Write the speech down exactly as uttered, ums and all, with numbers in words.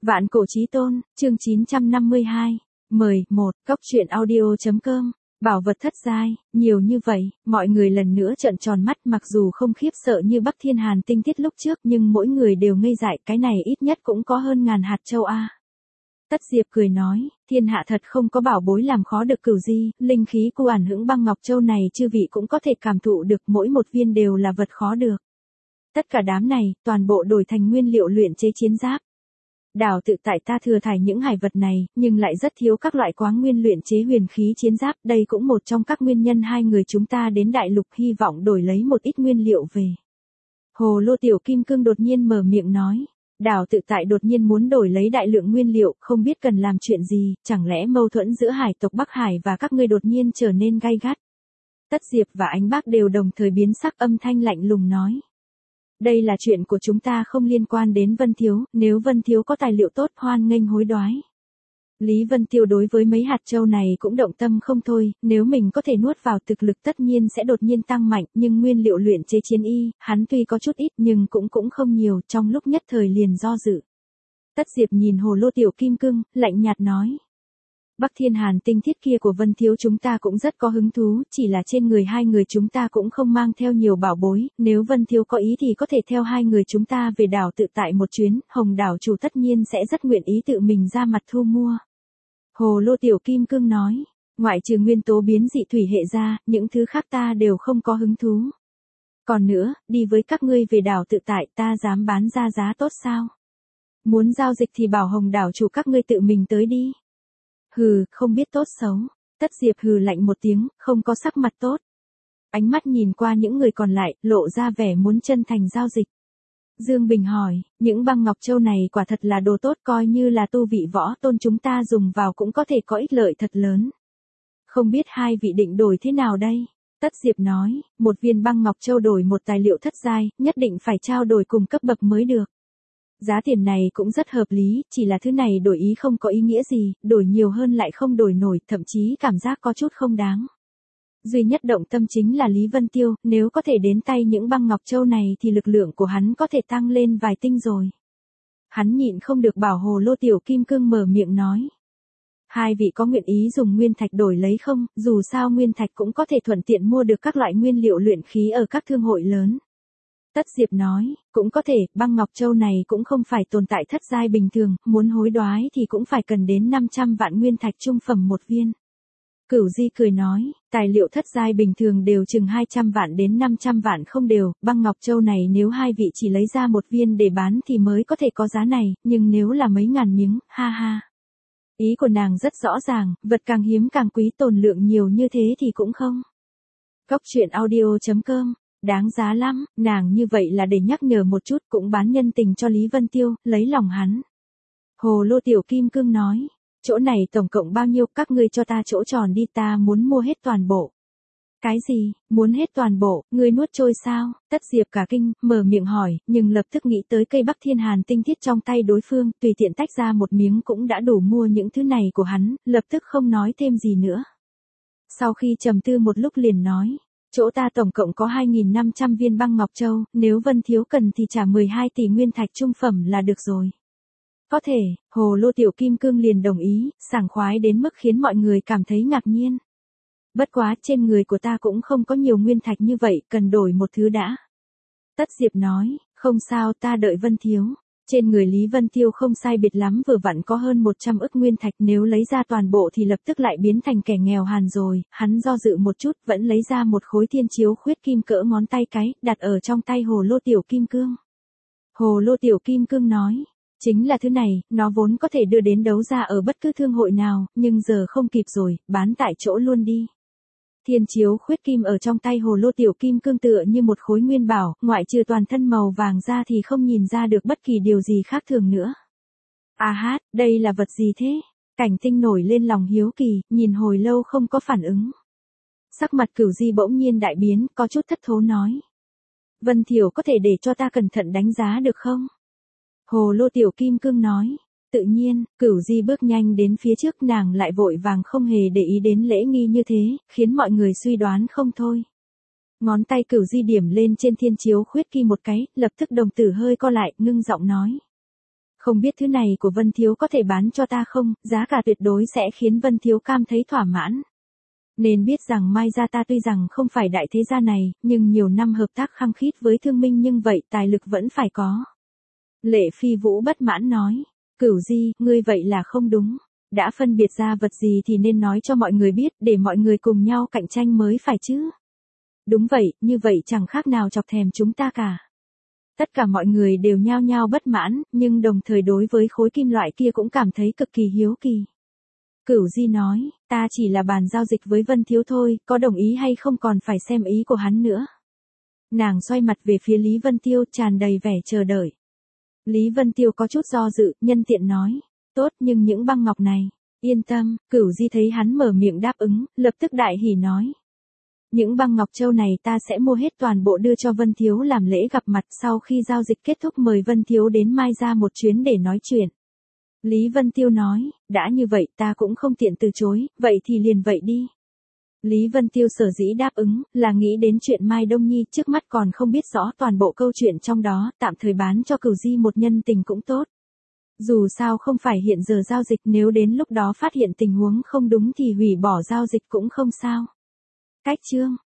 Vạn cổ chí tôn, chương chín trăm năm mươi hai. Mời, một, Cốc truyện audio.com. Bảo vật thất giai, nhiều như vậy, mọi người lần nữa trợn tròn mắt, mặc dù không khiếp sợ như Bắc Thiên Hàn tinh tiết lúc trước, nhưng mỗi người đều ngây dại, cái này ít nhất cũng có hơn ngàn hạt châu a. Tất Diệp cười nói, thiên hạ thật không có bảo bối làm khó được Cửu Di, linh khí cu ản hững băng ngọc châu này chư vị cũng có thể cảm thụ được, mỗi một viên đều là vật khó được. Tất cả đám này, toàn bộ đổi thành nguyên liệu luyện chế chiến giáp. Đảo tự tại ta thừa thải những hải vật này, nhưng lại rất thiếu các loại quáng nguyên luyện chế huyền khí chiến giáp, đây cũng một trong các nguyên nhân hai người chúng ta đến đại lục hy vọng đổi lấy một ít nguyên liệu về. Hồ Lô Tiểu Kim Cương đột nhiên mở miệng nói, Đảo tự tại đột nhiên muốn đổi lấy đại lượng nguyên liệu, không biết cần làm chuyện gì, chẳng lẽ mâu thuẫn giữa hải tộc Bắc Hải và các ngươi đột nhiên trở nên gay gắt. Tất Diệp và Ánh Bác đều đồng thời biến sắc, âm thanh lạnh lùng nói. Đây là chuyện của chúng ta, không liên quan đến Vân Thiếu, nếu Vân Thiếu có tài liệu tốt hoan nghênh hối đoái. Lý Vân Tiêu đối với mấy hạt châu này cũng động tâm không thôi, nếu mình có thể nuốt vào thực lực tất nhiên sẽ đột nhiên tăng mạnh, nhưng nguyên liệu luyện chế chiến y, hắn tuy có chút ít nhưng cũng cũng không nhiều, trong lúc nhất thời liền do dự. Tất Diệp nhìn Hồ Lô Tiểu Kim Cương, lạnh nhạt nói. Bắc Thiên Hàn tinh thiết kia của Vân Thiếu chúng ta cũng rất có hứng thú, chỉ là trên người hai người chúng ta cũng không mang theo nhiều bảo bối, nếu Vân Thiếu có ý thì có thể theo hai người chúng ta về đảo tự tại một chuyến, Hồng đảo chủ tất nhiên sẽ rất nguyện ý tự mình ra mặt thu mua. Hồ Lô Tiểu Kim Cương nói, ngoại trừ nguyên tố biến dị thủy hệ ra, những thứ khác ta đều không có hứng thú. Còn nữa, đi với các ngươi về đảo tự tại ta dám bán ra giá tốt sao? Muốn giao dịch thì bảo Hồng đảo chủ các ngươi tự mình tới đi. Hừ, không biết tốt xấu. Tất Diệp hừ lạnh một tiếng, không có sắc mặt tốt. Ánh mắt nhìn qua những người còn lại, lộ ra vẻ muốn chân thành giao dịch. Dương Bình hỏi, những băng ngọc châu này quả thật là đồ tốt, coi như là tu vị võ tôn chúng ta dùng vào cũng có thể có ích lợi thật lớn. Không biết hai vị định đổi thế nào đây? Tất Diệp nói, một viên băng ngọc châu đổi một tài liệu thất giai, nhất định phải trao đổi cùng cấp bậc mới được. Giá tiền này cũng rất hợp lý, chỉ là thứ này đổi ý không có ý nghĩa gì, đổi nhiều hơn lại không đổi nổi, thậm chí cảm giác có chút không đáng. Duy nhất động tâm chính là Lý Vân Tiêu, nếu có thể đến tay những băng ngọc châu này thì lực lượng của hắn có thể tăng lên vài tinh rồi. Hắn nhịn không được bảo Hồ Lô Tiểu Kim Cương mở miệng nói. Hai vị có nguyện ý dùng nguyên thạch đổi lấy không, dù sao nguyên thạch cũng có thể thuận tiện mua được các loại nguyên liệu luyện khí ở các thương hội lớn. Tất Diệp nói, cũng có thể, băng ngọc châu này cũng không phải tồn tại thất giai bình thường, muốn hối đoái thì cũng phải cần đến năm trăm vạn nguyên thạch trung phẩm một viên. Cửu Di cười nói, tài liệu thất giai bình thường đều chừng hai trăm vạn đến năm trăm vạn không đều, băng ngọc châu này nếu hai vị chỉ lấy ra một viên để bán thì mới có thể có giá này, nhưng nếu là mấy ngàn miếng, ha ha. Ý của nàng rất rõ ràng, vật càng hiếm càng quý, tồn lượng nhiều như thế thì cũng không. Cốc truyện audio.com. Đáng giá lắm, nàng như vậy là để nhắc nhở một chút, cũng bán nhân tình cho Lý Vân Tiêu, lấy lòng hắn. Hồ Lô Tiểu Kim Cương nói, chỗ này tổng cộng bao nhiêu, các ngươi cho ta chỗ tròn đi, ta muốn mua hết toàn bộ. Cái gì, muốn hết toàn bộ, ngươi nuốt trôi sao? Tất Diệp cả kinh, mở miệng hỏi, nhưng lập tức nghĩ tới cây Bắc Thiên Hàn tinh thiết trong tay đối phương, tùy tiện tách ra một miếng cũng đã đủ mua những thứ này của hắn, lập tức không nói thêm gì nữa. Sau khi trầm tư một lúc liền nói. Chỗ ta tổng cộng có hai nghìn năm trăm viên băng ngọc châu, nếu Vân Thiếu cần thì trả mười hai tỷ nguyên thạch trung phẩm là được rồi. Có thể, Hồ Lô Tiểu Kim Cương liền đồng ý, sảng khoái đến mức khiến mọi người cảm thấy ngạc nhiên. Bất quá, trên người của ta cũng không có nhiều nguyên thạch như vậy, cần đổi một thứ đã. Tất Diệp nói, không sao, ta đợi Vân Thiếu. Trên người Lý Vân Tiêu không sai biệt lắm, vừa vặn có hơn một trăm ức nguyên thạch, nếu lấy ra toàn bộ thì lập tức lại biến thành kẻ nghèo hàn rồi, hắn do dự một chút, vẫn lấy ra một khối thiên chiếu khuyết kim cỡ ngón tay cái, đặt ở trong tay Hồ Lô Tiểu Kim Cương. Hồ Lô Tiểu Kim Cương nói, chính là thứ này, nó vốn có thể đưa đến đấu giá ở bất cứ thương hội nào, nhưng giờ không kịp rồi, bán tại chỗ luôn đi. Thiên chiếu khuyết kim ở trong tay Hồ Lô Tiểu Kim Cương tựa như một khối nguyên bảo, ngoại trừ toàn thân màu vàng ra thì không nhìn ra được bất kỳ điều gì khác thường nữa. À hát, đây là vật gì thế? Cảnh Tinh nổi lên lòng hiếu kỳ, nhìn hồi lâu không có phản ứng. Sắc mặt Cửu Di bỗng nhiên đại biến, có chút thất thố nói. Vân Thiểu có thể để cho ta cẩn thận đánh giá được không? Hồ Lô Tiểu Kim Cương nói. Tự nhiên, Cửu Di bước nhanh đến phía trước, nàng lại vội vàng không hề để ý đến lễ nghi như thế, khiến mọi người suy đoán không thôi. Ngón tay Cửu Di điểm lên trên thiên chiếu khuyết kim một cái, lập tức đồng tử hơi co lại, ngưng giọng nói. Không biết thứ này của Vân Thiếu có thể bán cho ta không, giá cả tuyệt đối sẽ khiến Vân Thiếu cảm thấy thỏa mãn. Nên biết rằng Mai gia ta tuy rằng không phải đại thế gia này, nhưng nhiều năm hợp tác khăng khít với Thương Minh nhưng vậy tài lực vẫn phải có. Lệ Phi Vũ bất mãn nói, Cửu Di, ngươi vậy là không đúng. Đã phân biệt ra vật gì thì nên nói cho mọi người biết để mọi người cùng nhau cạnh tranh mới phải chứ. Đúng vậy, như vậy chẳng khác nào chọc thèm chúng ta cả. Tất cả mọi người đều nhao nhao bất mãn, nhưng đồng thời đối với khối kim loại kia cũng cảm thấy cực kỳ hiếu kỳ. Cửu Di nói, ta chỉ là bàn giao dịch với Vân Thiếu thôi, có đồng ý hay không còn phải xem ý của hắn nữa. Nàng xoay mặt về phía Lý Vân Tiêu tràn đầy vẻ chờ đợi. Lý Vân Tiêu có chút do dự, nhân tiện nói, tốt nhưng những băng ngọc này, yên tâm, Cửu Di thấy hắn mở miệng đáp ứng, lập tức đại hỉ nói. Những băng ngọc châu này ta sẽ mua hết toàn bộ đưa cho Vân Thiếu làm lễ gặp mặt, sau khi giao dịch kết thúc mời Vân Thiếu đến Mai ra một chuyến để nói chuyện. Lý Vân Tiêu nói, đã như vậy ta cũng không tiện từ chối, vậy thì liền vậy đi. Lý Vân Tiêu sở dĩ đáp ứng, là nghĩ đến chuyện Mai Đông Nhi trước mắt còn không biết rõ toàn bộ câu chuyện trong đó, tạm thời bán cho Cửu Di một nhân tình cũng tốt. Dù sao không phải hiện giờ giao dịch, nếu đến lúc đó phát hiện tình huống không đúng thì hủy bỏ giao dịch cũng không sao. Cách chương